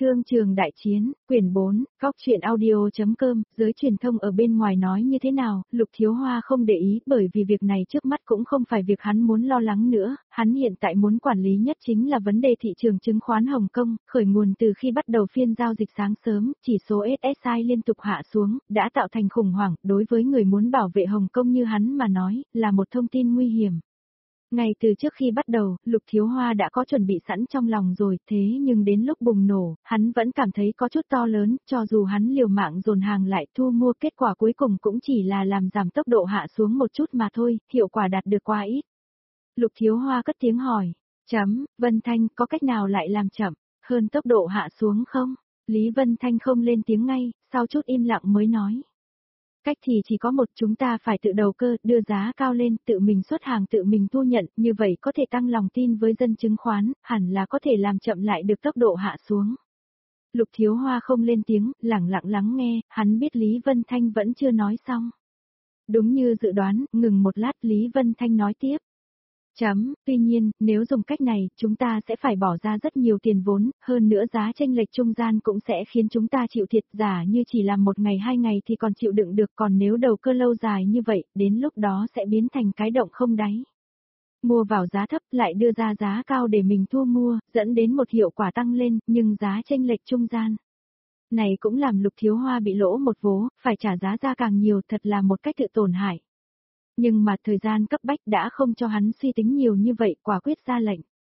Thương trường đại chiến, quyển 4, góc truyện audio.com, giới truyền thông ở bên ngoài nói như thế nào, Lục Thiếu Hoa không để ý bởi vì việc này trước mắt cũng không phải việc hắn muốn lo lắng nữa, hắn hiện tại muốn quản lý nhất chính là vấn đề thị trường chứng khoán Hồng Kông, khởi nguồn từ khi bắt đầu phiên giao dịch sáng sớm, chỉ số SSI liên tục hạ xuống, đã tạo thành khủng hoảng, đối với người muốn bảo vệ Hồng Kông như hắn mà nói, là một thông tin nguy hiểm. Ngay từ trước khi bắt đầu, Lục Thiếu Hoa đã có chuẩn bị sẵn trong lòng rồi, thế nhưng đến lúc bùng nổ, hắn vẫn cảm thấy có chút to lớn, cho dù hắn liều mạng dồn hàng lại thu mua, kết quả cuối cùng cũng chỉ là làm giảm tốc độ hạ xuống một chút mà thôi, hiệu quả đạt được quá ít. Lục Thiếu Hoa cất tiếng hỏi, Vân Thanh, có cách nào lại làm chậm hơn tốc độ hạ xuống không? Lý Vân Thanh không lên tiếng ngay, sau chút im lặng mới nói. Cách thì chỉ có một, chúng ta phải tự đầu cơ, đưa giá cao lên, tự mình xuất hàng tự mình thu nhận, như vậy có thể tăng lòng tin với dân chứng khoán, hẳn là có thể làm chậm lại được tốc độ hạ xuống. Lục Thiếu Hoa không lên tiếng, lẳng lặng lắng nghe, hắn biết Lý Vân Thanh vẫn chưa nói xong. Đúng như dự đoán, ngừng một lát Lý Vân Thanh nói tiếp. Tuy nhiên, nếu dùng cách này, chúng ta sẽ phải bỏ ra rất nhiều tiền vốn, hơn nữa giá chênh lệch trung gian cũng sẽ khiến chúng ta chịu thiệt, giả như chỉ làm một ngày 2 ngày thì còn chịu đựng được, còn nếu đầu cơ lâu dài như vậy, đến lúc đó sẽ biến thành cái động không đáy. Mua vào giá thấp lại đưa ra giá cao để mình thu mua, dẫn đến một hiệu quả tăng lên, nhưng giá chênh lệch trung gian này cũng làm Lục Thiếu Hoa bị lỗ một vố, phải trả giá ra càng nhiều, thật là một cách tự tổn hại. Nhưng mà thời gian cấp bách đã không cho hắn suy tính nhiều như vậy, quả quyết ra lệnh.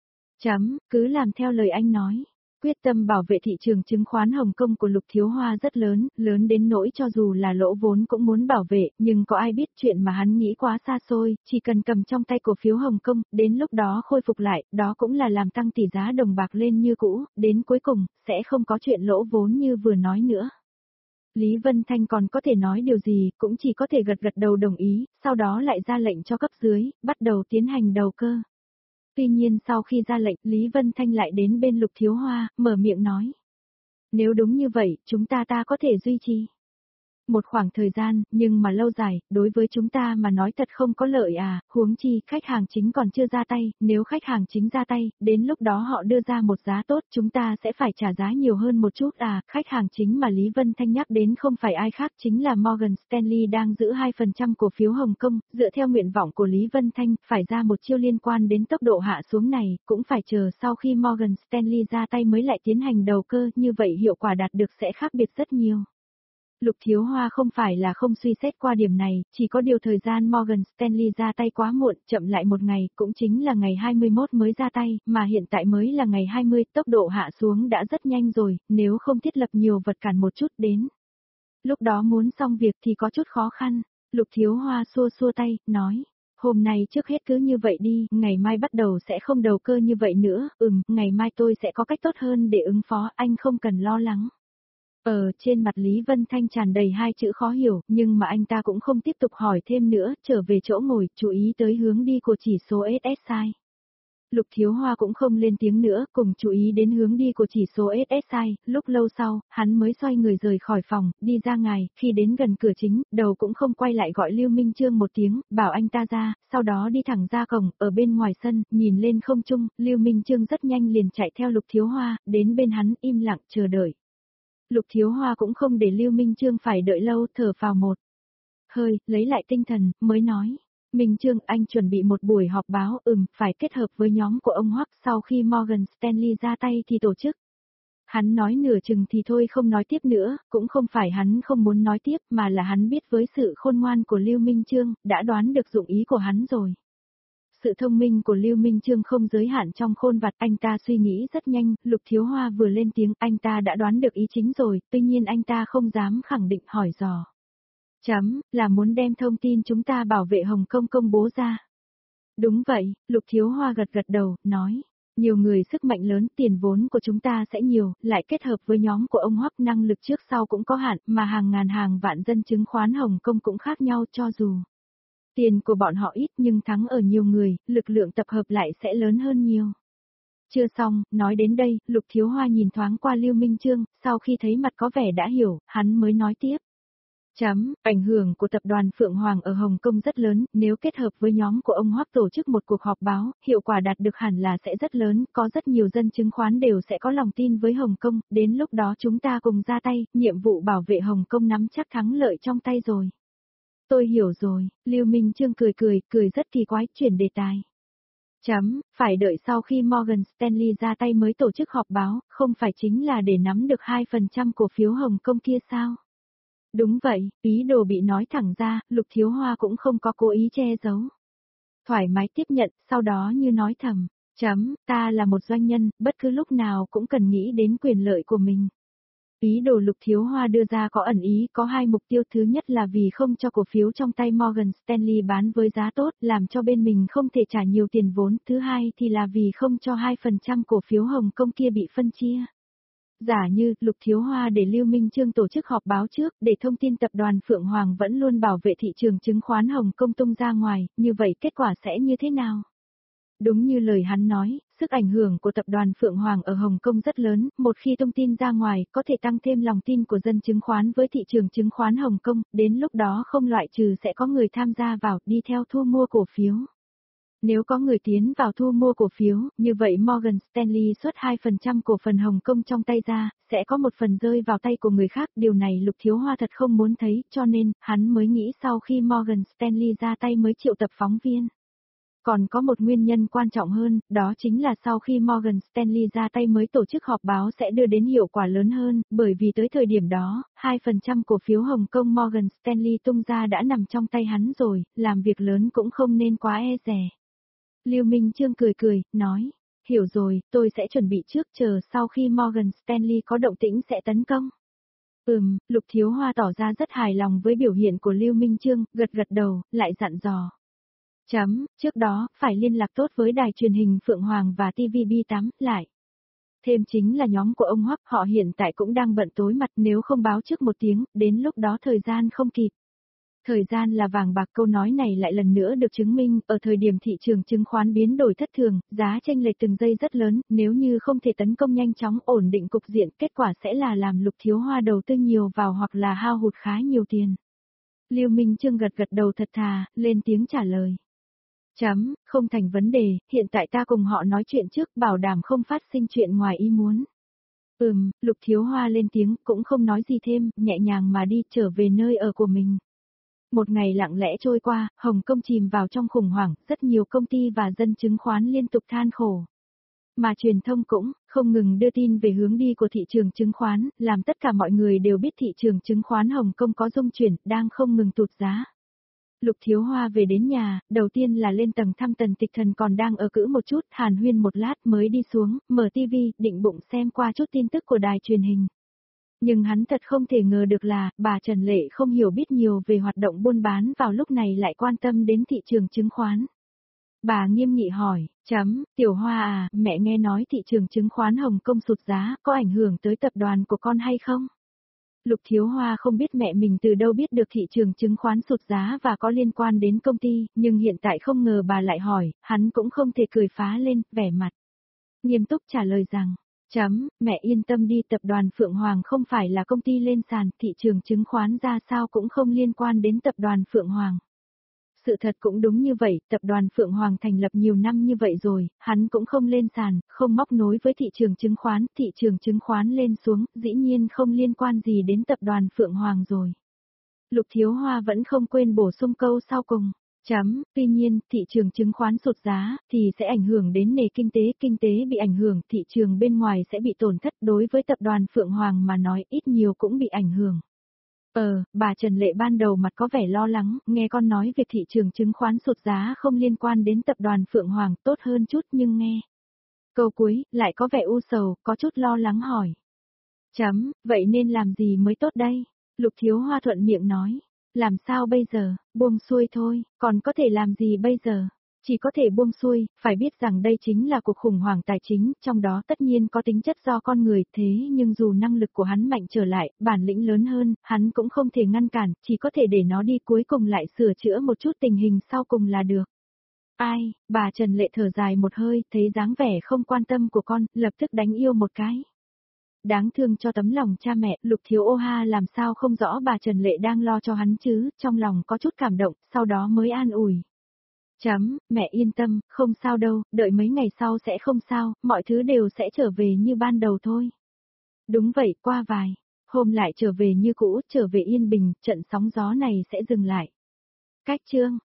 Cứ làm theo lời anh nói. Quyết tâm bảo vệ thị trường chứng khoán Hồng Kông của Lục Thiếu Hoa rất lớn, lớn đến nỗi cho dù là lỗ vốn cũng muốn bảo vệ, nhưng có ai biết chuyện mà hắn nghĩ quá xa xôi, chỉ cần cầm trong tay cổ phiếu Hồng Kông, đến lúc đó khôi phục lại, đó cũng là làm tăng tỷ giá đồng bạc lên như cũ, đến cuối cùng, sẽ không có chuyện lỗ vốn như vừa nói nữa. Lý Vân Thanh còn có thể nói điều gì, cũng chỉ có thể gật gật đầu đồng ý, sau đó lại ra lệnh cho cấp dưới, bắt đầu tiến hành đầu cơ. Tuy nhiên sau khi ra lệnh, Lý Vân Thanh lại đến bên Lục Thiếu Hoa, mở miệng nói. Nếu đúng như vậy, chúng ta có thể duy trì một khoảng thời gian, nhưng mà lâu dài, đối với chúng ta mà nói thật không có lợi à, huống chi, khách hàng chính còn chưa ra tay, nếu khách hàng chính ra tay, đến lúc đó họ đưa ra một giá tốt, chúng ta sẽ phải trả giá nhiều hơn một chút à, khách hàng chính mà Lý Vân Thanh nhắc đến không phải ai khác chính là Morgan Stanley đang giữ 2% cổ phiếu Hồng Kông, dựa theo nguyện vọng của Lý Vân Thanh, phải ra một chiêu liên quan đến tốc độ hạ xuống này, cũng phải chờ sau khi Morgan Stanley ra tay mới lại tiến hành đầu cơ, như vậy hiệu quả đạt được sẽ khác biệt rất nhiều. Lục Thiếu Hoa không phải là không suy xét qua điểm này, chỉ có điều thời gian Morgan Stanley ra tay quá muộn, chậm lại một ngày, cũng chính là ngày 21 mới ra tay, mà hiện tại mới là ngày 20, tốc độ hạ xuống đã rất nhanh rồi, nếu không thiết lập nhiều vật cản một chút đến. Lúc đó muốn xong việc thì có chút khó khăn, Lục Thiếu Hoa xua xua tay, nói, hôm nay trước hết cứ như vậy đi, ngày mai bắt đầu sẽ không đầu cơ như vậy nữa, ngày mai tôi sẽ có cách tốt hơn để ứng phó, anh không cần lo lắng. Trên mặt Lý Vân Thanh tràn đầy hai chữ khó hiểu, nhưng mà anh ta cũng không tiếp tục hỏi thêm nữa, trở về chỗ ngồi, chú ý tới hướng đi của chỉ số SSI. Lục Thiếu Hoa cũng không lên tiếng nữa, cùng chú ý đến hướng đi của chỉ số SSI, lúc lâu sau, hắn mới xoay người rời khỏi phòng, đi ra ngoài, khi đến gần cửa chính, đầu cũng không quay lại gọi Lưu Minh Chương một tiếng, bảo anh ta ra, sau đó đi thẳng ra cổng, ở bên ngoài sân, nhìn lên không trung, Lưu Minh Chương rất nhanh liền chạy theo Lục Thiếu Hoa, đến bên hắn, im lặng chờ đợi. Lục Thiếu Hoa cũng không để Lưu Minh Chương phải đợi lâu, thở phào một hơi, lấy lại tinh thần, mới nói. Minh Chương, anh chuẩn bị một buổi họp báo, phải kết hợp với nhóm của ông Hoắc, sau khi Morgan Stanley ra tay thì tổ chức. Hắn nói nửa chừng thì thôi không nói tiếp nữa, cũng không phải hắn không muốn nói tiếp mà là hắn biết với sự khôn ngoan của Lưu Minh Chương, đã đoán được dụng ý của hắn rồi. Sự thông minh của Lưu Minh Chương không giới hạn trong khôn vặt, anh ta suy nghĩ rất nhanh, Lục Thiếu Hoa vừa lên tiếng, anh ta đã đoán được ý chính rồi, tuy nhiên anh ta không dám khẳng định hỏi dò. Là muốn đem thông tin chúng ta bảo vệ Hồng Kông công bố ra. Đúng vậy, Lục Thiếu Hoa gật gật đầu, nói. Nhiều người sức mạnh lớn, tiền vốn của chúng ta sẽ nhiều, lại kết hợp với nhóm của ông Hoắc năng lực trước sau cũng có hạn, mà hàng ngàn hàng vạn dân chứng khoán Hồng Kông cũng khác nhau cho dù. Tiền của bọn họ ít nhưng thắng ở nhiều người, lực lượng tập hợp lại sẽ lớn hơn nhiều. Chưa xong, nói đến đây, Lục Thiếu Hoa nhìn thoáng qua Lưu Minh Chương, sau khi thấy mặt có vẻ đã hiểu, hắn mới nói tiếp. Ảnh hưởng của tập đoàn Phượng Hoàng ở Hồng Kông rất lớn, nếu kết hợp với nhóm của ông Hoắc tổ chức một cuộc họp báo, hiệu quả đạt được hẳn là sẽ rất lớn, có rất nhiều dân chứng khoán đều sẽ có lòng tin với Hồng Kông, đến lúc đó chúng ta cùng ra tay, nhiệm vụ bảo vệ Hồng Kông nắm chắc thắng lợi trong tay rồi. Tôi hiểu rồi, Lưu Minh Chương cười rất kỳ quái, chuyển đề tài. Phải đợi sau khi Morgan Stanley ra tay mới tổ chức họp báo, không phải chính là để nắm được 2% cổ phiếu Hồng Kông kia sao? Đúng vậy, ý đồ bị nói thẳng ra, Lục Thiếu Hoa cũng không có cố ý che giấu. Thoải mái tiếp nhận, sau đó như nói thầm, ta là một doanh nhân, bất cứ lúc nào cũng cần nghĩ đến quyền lợi của mình. Ý đồ Lục Thiếu Hoa đưa ra có ẩn ý, có hai mục tiêu, thứ nhất là vì không cho cổ phiếu trong tay Morgan Stanley bán với giá tốt, làm cho bên mình không thể trả nhiều tiền vốn, thứ hai thì là vì không cho 2% cổ phiếu Hồng Kông kia bị phân chia. Giả như, Lục Thiếu Hoa để Lưu Minh Chương tổ chức họp báo trước, để thông tin tập đoàn Phượng Hoàng vẫn luôn bảo vệ thị trường chứng khoán Hồng Kông tung ra ngoài, như vậy kết quả sẽ như thế nào? Đúng như lời hắn nói, sức ảnh hưởng của tập đoàn Phượng Hoàng ở Hồng Kông rất lớn, một khi thông tin ra ngoài, có thể tăng thêm lòng tin của dân chứng khoán với thị trường chứng khoán Hồng Kông, đến lúc đó không loại trừ sẽ có người tham gia vào, đi theo thu mua cổ phiếu. Nếu có người tiến vào thu mua cổ phiếu, như vậy Morgan Stanley xuất 2% cổ phần Hồng Kông trong tay ra, sẽ có một phần rơi vào tay của người khác, điều này Lục Thiếu Hoa thật không muốn thấy, cho nên, hắn mới nghĩ sau khi Morgan Stanley ra tay mới triệu tập phóng viên. Còn có một nguyên nhân quan trọng hơn, đó chính là sau khi Morgan Stanley ra tay mới tổ chức họp báo sẽ đưa đến hiệu quả lớn hơn, bởi vì tới thời điểm đó, 2% cổ phiếu Hồng Kông Morgan Stanley tung ra đã nằm trong tay hắn rồi, làm việc lớn cũng không nên quá e dè. Lưu Minh Chương cười, nói, hiểu rồi, tôi sẽ chuẩn bị trước, chờ sau khi Morgan Stanley có động tĩnh sẽ tấn công. Lục Thiếu Hoa tỏ ra rất hài lòng với biểu hiện của Lưu Minh Chương, gật đầu, lại dặn dò. Trước đó, phải liên lạc tốt với đài truyền hình Phượng Hoàng và TVB8, lại. Thêm chính là nhóm của ông Hoắc, họ hiện tại cũng đang bận tối mặt, nếu không báo trước một tiếng, đến lúc đó thời gian không kịp. Thời gian là vàng bạc, câu nói này lại lần nữa được chứng minh, ở thời điểm thị trường chứng khoán biến đổi thất thường, giá chênh lệch từng giây rất lớn, nếu như không thể tấn công nhanh chóng ổn định cục diện, kết quả sẽ là làm Lục Thiếu Hoa đầu tư nhiều vào hoặc là hao hụt khá nhiều tiền. Lưu Minh Chương gật đầu thật thà, lên tiếng trả lời. Không thành vấn đề, hiện tại ta cùng họ nói chuyện trước, bảo đảm không phát sinh chuyện ngoài ý muốn. Lục Thiếu Hoa lên tiếng, cũng không nói gì thêm, nhẹ nhàng mà đi trở về nơi ở của mình. Một ngày lặng lẽ trôi qua, Hồng Kông chìm vào trong khủng hoảng, rất nhiều công ty và dân chứng khoán liên tục than khổ. Mà truyền thông cũng không ngừng đưa tin về hướng đi của thị trường chứng khoán, làm tất cả mọi người đều biết thị trường chứng khoán Hồng Kông có rung chuyển, đang không ngừng tụt giá. Lục Thiếu Hoa về đến nhà, đầu tiên là lên tầng thăm Tần Tịch Thần còn đang ở cữ một chút, hàn huyên một lát mới đi xuống, mở tivi, định bụng xem qua chút tin tức của đài truyền hình. Nhưng hắn thật không thể ngờ được là, bà Trần Lệ không hiểu biết nhiều về hoạt động buôn bán vào lúc này lại quan tâm đến thị trường chứng khoán. Bà nghiêm nghị hỏi, Tiểu Hoa à, mẹ nghe nói thị trường chứng khoán Hồng Kông sụt giá, có ảnh hưởng tới tập đoàn của con hay không? Lục Thiếu Hoa không biết mẹ mình từ đâu biết được thị trường chứng khoán sụt giá và có liên quan đến công ty, nhưng hiện tại không ngờ bà lại hỏi, hắn cũng không thể cười phá lên, vẻ mặt nghiêm túc trả lời rằng, mẹ yên tâm đi, tập đoàn Phượng Hoàng không phải là công ty lên sàn, thị trường chứng khoán ra sao cũng không liên quan đến tập đoàn Phượng Hoàng. Sự thật cũng đúng như vậy, tập đoàn Phượng Hoàng thành lập nhiều năm như vậy rồi, hắn cũng không lên sàn, không móc nối với thị trường chứng khoán lên xuống, dĩ nhiên không liên quan gì đến tập đoàn Phượng Hoàng rồi. Lục Thiếu Hoa vẫn không quên bổ sung câu sau cùng. Tuy nhiên, thị trường chứng khoán sụt giá, thì sẽ ảnh hưởng đến nền kinh tế bị ảnh hưởng, thị trường bên ngoài sẽ bị tổn thất, đối với tập đoàn Phượng Hoàng mà nói ít nhiều cũng bị ảnh hưởng. Bà Trần Lệ ban đầu mặt có vẻ lo lắng, nghe con nói việc thị trường chứng khoán sụt giá không liên quan đến tập đoàn Phượng Hoàng, tốt hơn chút nhưng nghe. Câu cuối, lại có vẻ u sầu, có chút lo lắng hỏi. Vậy nên làm gì mới tốt đây? Lục Thiếu Hoa thuận miệng nói. Làm sao bây giờ, buông xuôi thôi, còn có thể làm gì bây giờ? Chỉ có thể buông xuôi, phải biết rằng đây chính là cuộc khủng hoảng tài chính, trong đó tất nhiên có tính chất do con người, thế nhưng dù năng lực của hắn mạnh trở lại, bản lĩnh lớn hơn, hắn cũng không thể ngăn cản, chỉ có thể để nó đi, cuối cùng lại sửa chữa một chút tình hình sau cùng là được. Ai, bà Trần Lệ thở dài một hơi, thấy dáng vẻ không quan tâm của con, lập tức đánh yêu một cái. đáng thương cho tấm lòng cha mẹ, Lục Thiếu Ô ha làm sao không rõ bà Trần Lệ đang lo cho hắn chứ, trong lòng có chút cảm động, sau đó mới an ủi. Mẹ yên tâm, không sao đâu, đợi mấy ngày sau sẽ không sao, mọi thứ đều sẽ trở về như ban đầu thôi. Đúng vậy, qua vài hôm lại trở về như cũ, trở về yên bình, trận sóng gió này sẽ dừng lại. Cách chương